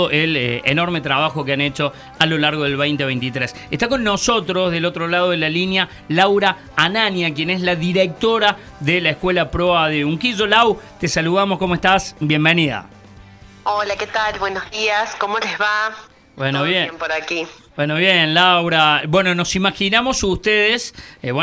el enorme trabajo que han hecho a lo largo del 2023. Está con nosotros, del otro lado de la línea, Laura Anania, quien es la directora de la Escuela Proa de Unquillo. Lau, te saludamos, ¿cómo estás? Bienvenida. Hola, ¿qué tal? Buenos días, ¿cómo les va? Bueno, ¿Todo bien por aquí? Bueno, bien, Laura. Bueno, nos imaginamos ustedes,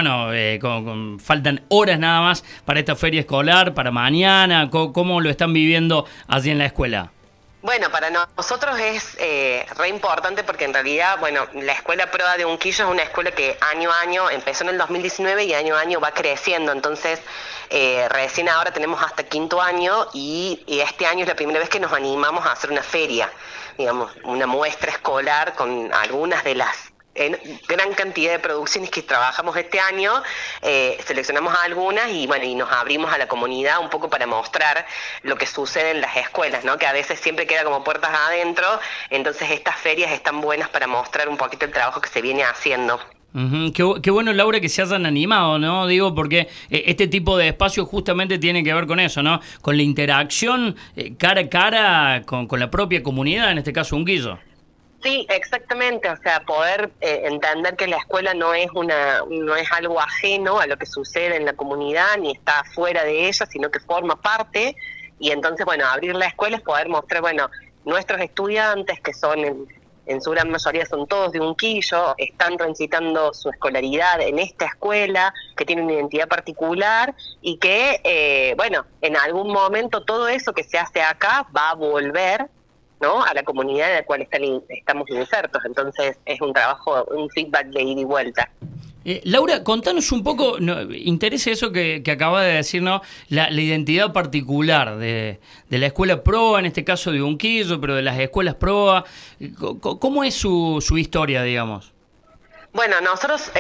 faltan horas nada más para esta feria escolar, para mañana. ¿Cómo lo están viviendo allí en la escuela? Bueno, para nosotros es re importante porque en realidad, la Escuela Proa de Unquillo es una escuela que año a año, empezó en el 2019 y año a año va creciendo. Entonces, recién ahora tenemos hasta quinto año y este año es la primera vez que nos animamos a hacer una feria, digamos, una muestra escolar con algunas de las gran cantidad de producciones que trabajamos este año. Seleccionamos algunas y nos abrimos a la comunidad un poco para mostrar lo que sucede en las escuelas, ¿no? Que a veces siempre queda como puertas adentro. Entonces estas ferias están buenas para mostrar un poquito el trabajo que se viene haciendo. Qué bueno, Laura, que se hayan animado, ¿no? Digo, porque este tipo de espacio justamente tiene que ver con eso, ¿no? Con la interacción cara a cara con la propia comunidad, en este caso Unquillo. Sí, exactamente, o sea, poder entender que la escuela no es algo ajeno a lo que sucede en la comunidad, ni está fuera de ella, sino que forma parte, y entonces, abrir la escuela es poder mostrar, nuestros estudiantes, que son en su gran mayoría son todos de Unquillo, están transitando su escolaridad en esta escuela, que tiene una identidad particular, y que, en algún momento todo eso que se hace acá va a volver, ¿no?, a la comunidad en la cual estamos insertos. Entonces es un trabajo, un feedback de ida y vuelta. Laura, contanos un poco, interesa eso que acabas de decir, ¿no? La identidad particular de la Escuela Proa, en este caso de Unquillo, pero de las escuelas Proa. ¿Cómo es su historia, digamos? Nosotros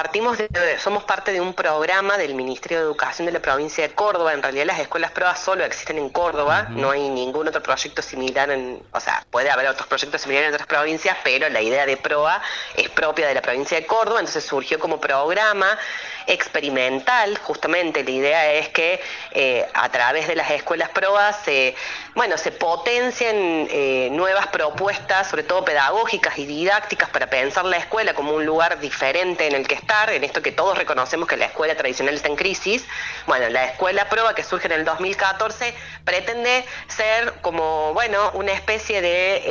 somos parte de un programa del Ministerio de Educación de la provincia de Córdoba. En realidad las escuelas Proa solo existen en Córdoba, no hay ningún otro proyecto similar, puede haber otros proyectos similares en otras provincias, pero la idea de Proa es propia de la provincia de Córdoba, entonces surgió como programa experimental. Justamente la idea es que a través de las escuelas Proa se potencien nuevas propuestas, sobre todo pedagógicas y didácticas, para pensar la escuela como un lugar diferente en el que estar, en esto que todos reconocemos que la escuela tradicional está en crisis. La Escuela Proa, que surge en el 2014, pretende ser como, una especie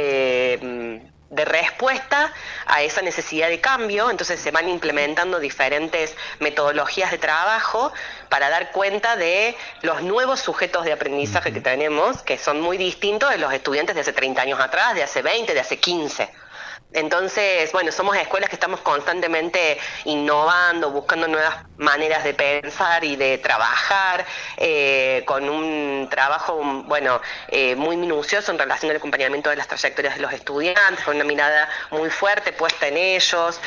de respuesta a esa necesidad de cambio. Entonces se van implementando diferentes metodologías de trabajo para dar cuenta de los nuevos sujetos de aprendizaje que tenemos, que son muy distintos de los estudiantes de hace 30 años atrás, de hace 20, de hace 15. Entonces, somos escuelas que estamos constantemente innovando, buscando nuevas maneras de pensar y de trabajar, con un trabajo, muy minucioso en relación al acompañamiento de las trayectorias de los estudiantes, con una mirada muy fuerte puesta en ellos,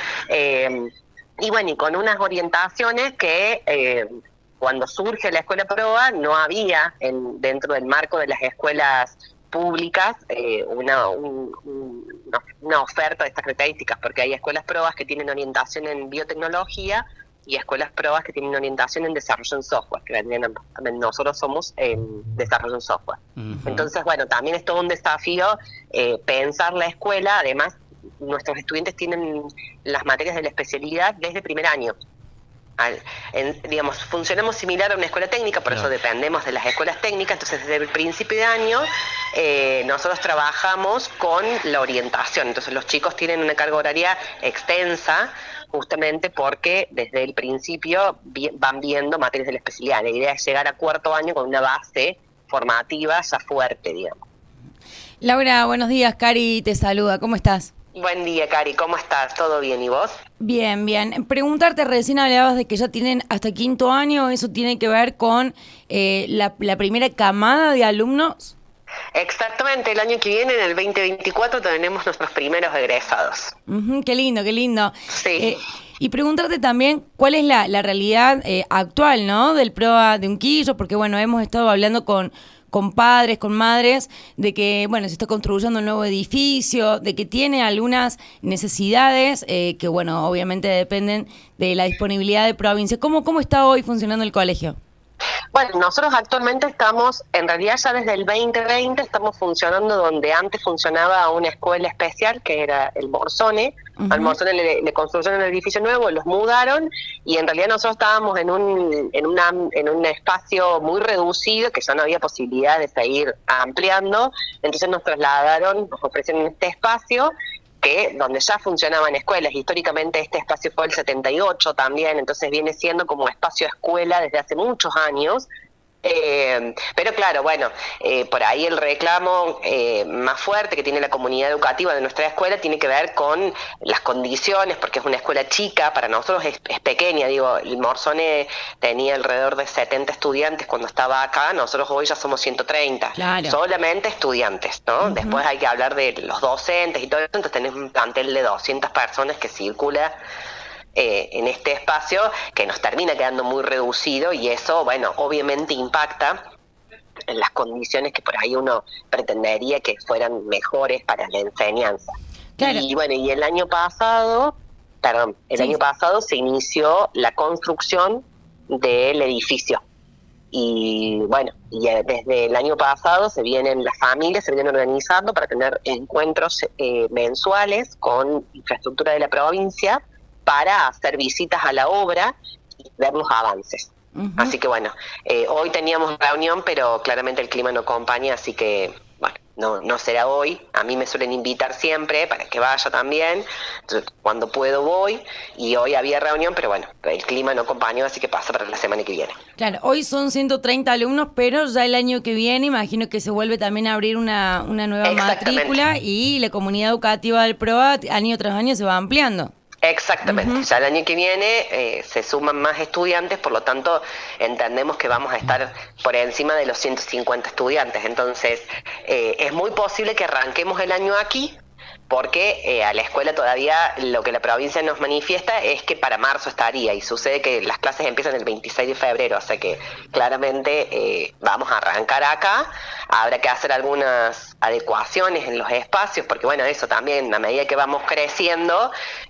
y con unas orientaciones que cuando surge la Escuela Proa no había dentro del marco de las escuelas públicas una oferta de estas características, porque hay escuelas Proas que tienen orientación en biotecnología y escuelas Proas que tienen orientación en desarrollo en software, que también nosotros somos en desarrollo en software. Entonces, también es todo un desafío pensar la escuela. Además, nuestros estudiantes tienen las materias de la especialidad desde primer año. Funcionamos similar a una escuela técnica, por eso dependemos de las escuelas técnicas. Entonces desde el principio de año nosotros trabajamos con la orientación. Entonces los chicos tienen una carga horaria extensa, justamente porque desde el principio van viendo materias de la especialidad. La idea es llegar a cuarto año con una base formativa ya fuerte, digamos. Laura, buenos días. Cari te saluda, ¿cómo estás? Buen día, Cari, ¿cómo estás? ¿Todo bien? ¿Y vos? Bien, bien. Preguntarte, recién hablabas de que ya tienen hasta quinto año. ¿Eso tiene que ver con la primera camada de alumnos? Exactamente, el año que viene, en el 2024, tenemos nuestros primeros egresados. Qué lindo, qué lindo. Sí. Y preguntarte también cuál es la realidad actual, ¿no?, del Proa de Unquillo, porque hemos estado hablando con padres, con madres, de que, se está construyendo un nuevo edificio, de que tiene algunas necesidades que, obviamente dependen de la disponibilidad de provincia. ¿Cómo está hoy funcionando el colegio? Bueno, nosotros actualmente estamos, en realidad ya desde el 2020 estamos funcionando donde antes funcionaba una escuela especial, que era el Morzone. Al Morzone le construyeron un edificio nuevo, los mudaron, y en realidad nosotros estábamos en un espacio muy reducido, que ya no había posibilidad de seguir ampliando, entonces nos trasladaron, nos ofrecieron este espacio, donde ya funcionaban escuelas. Históricamente este espacio fue el 78 también, entonces viene siendo como espacio escuela desde hace muchos años. Pero claro, bueno, por ahí el reclamo más fuerte que tiene la comunidad educativa de nuestra escuela tiene que ver con las condiciones, porque es una escuela chica, para nosotros es pequeña, digo, el Morzone tenía alrededor de 70 estudiantes cuando estaba acá, nosotros hoy ya somos 130, claro, solamente estudiantes, ¿no? Después hay que hablar de los docentes y todo eso, entonces tenés un plantel de 200 personas que circula en este espacio, que nos termina quedando muy reducido, y eso, bueno, obviamente impacta en las condiciones que por ahí uno pretendería que fueran mejores para la enseñanza. Claro. Y bueno, y el año pasado se inició la construcción del edificio. Y bueno, y desde el año pasado las familias se vienen organizando para tener encuentros mensuales con infraestructura de la provincia, para hacer visitas a la obra y ver los avances. Así que bueno, hoy teníamos reunión, pero claramente el clima no acompaña, así que bueno, no será hoy. A mí me suelen invitar siempre para que vaya también, entonces cuando puedo voy, y hoy había reunión, pero bueno, el clima no acompañó, así que pasa para la semana que viene. Claro, hoy son 130 alumnos, pero ya el año que viene imagino que se vuelve también a abrir una nueva matrícula, y la comunidad educativa del PROA año tras año se va ampliando. Exactamente, ya el año que viene se suman más estudiantes, por lo tanto entendemos que vamos a estar por encima de los 150 estudiantes, entonces es muy posible que arranquemos el año aquí, porque a la escuela todavía lo que la provincia nos manifiesta es que para marzo estaría, y sucede que las clases empiezan el 26 de febrero, o sea que claramente vamos a arrancar acá. Habrá que hacer algunas adecuaciones en los espacios, porque bueno, eso también, a medida que vamos creciendo,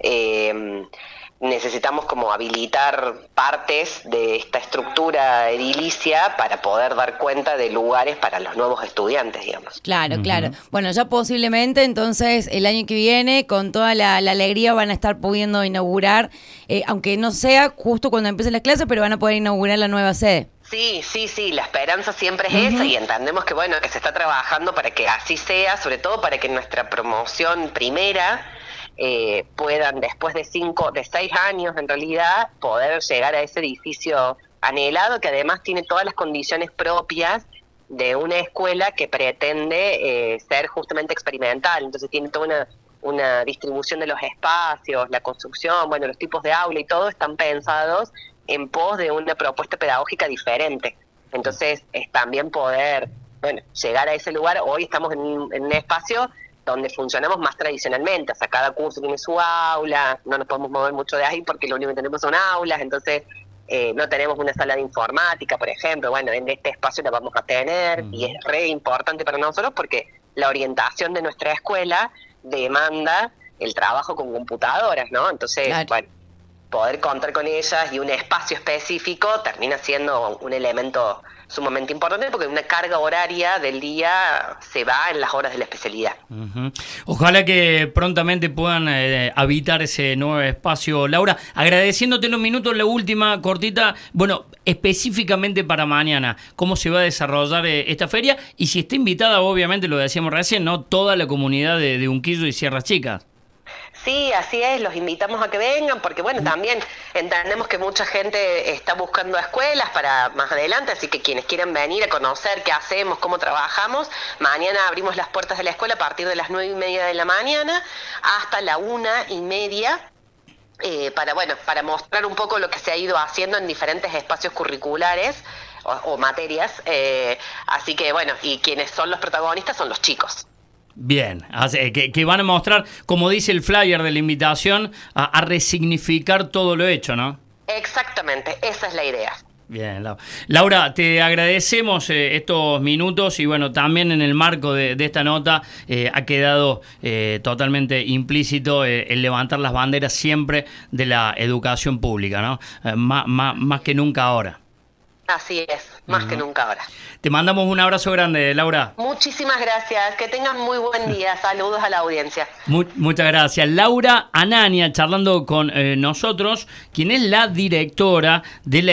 necesitamos como habilitar partes de esta estructura edilicia para poder dar cuenta de lugares para los nuevos estudiantes, digamos. Claro, claro. Bueno, ya posiblemente entonces el año que viene, con toda la alegría, van a estar pudiendo inaugurar, aunque no sea justo cuando empiecen las clases, pero van a poder inaugurar la nueva sede. Sí, la esperanza siempre es esa, y entendemos que bueno, que se está trabajando para que así sea, sobre todo para que nuestra promoción primera puedan, después de 6 años en realidad, poder llegar a ese edificio anhelado, que además tiene todas las condiciones propias de una escuela que pretende ser justamente experimental. Entonces tiene toda una distribución de los espacios, la construcción, bueno, los tipos de aula y todo están pensados en pos de una propuesta pedagógica diferente. Entonces es también poder, bueno, llegar a ese lugar. Hoy estamos en un espacio donde funcionamos más tradicionalmente, o sea, cada curso tiene su aula, no nos podemos mover mucho de ahí porque lo único que tenemos son aulas, entonces no tenemos una sala de informática, por ejemplo. Bueno, en este espacio la vamos a tener, y es re importante para nosotros porque la orientación de nuestra escuela demanda el trabajo con computadoras, ¿no? Entonces, claro, bueno, poder contar con ellas y un espacio específico termina siendo un elemento sumamente importante, porque una carga horaria del día se va en las horas de la especialidad. Ojalá que prontamente puedan habitar ese nuevo espacio. Laura, agradeciéndote los minutos, la última cortita, bueno, específicamente para mañana, ¿cómo se va a desarrollar esta feria? Y si está invitada, obviamente, lo decíamos recién, ¿no?, toda la comunidad de Unquillo y Sierras Chicas. Sí, así es, los invitamos a que vengan, porque bueno, también entendemos que mucha gente está buscando escuelas para más adelante, así que quienes quieran venir a conocer qué hacemos, cómo trabajamos, mañana abrimos las puertas de la escuela a partir de las 9:30 de la mañana hasta la 1:30, para mostrar un poco lo que se ha ido haciendo en diferentes espacios curriculares o materias, así que bueno, y quienes son los protagonistas son los chicos. Bien, que van a mostrar, como dice el flyer de la invitación, a resignificar todo lo hecho, ¿no? Exactamente, esa es la idea. Bien, Laura, te agradecemos estos minutos, y bueno, también en el marco de esta nota ha quedado totalmente implícito el levantar las banderas siempre de la educación pública, ¿no? Más que nunca ahora. Así es, más que nunca ahora. Te mandamos un abrazo grande, Laura. Muchísimas gracias, que tengan muy buen día. Saludos a la audiencia. Muchas gracias. Laura Anania charlando con nosotros, quien es la directora de la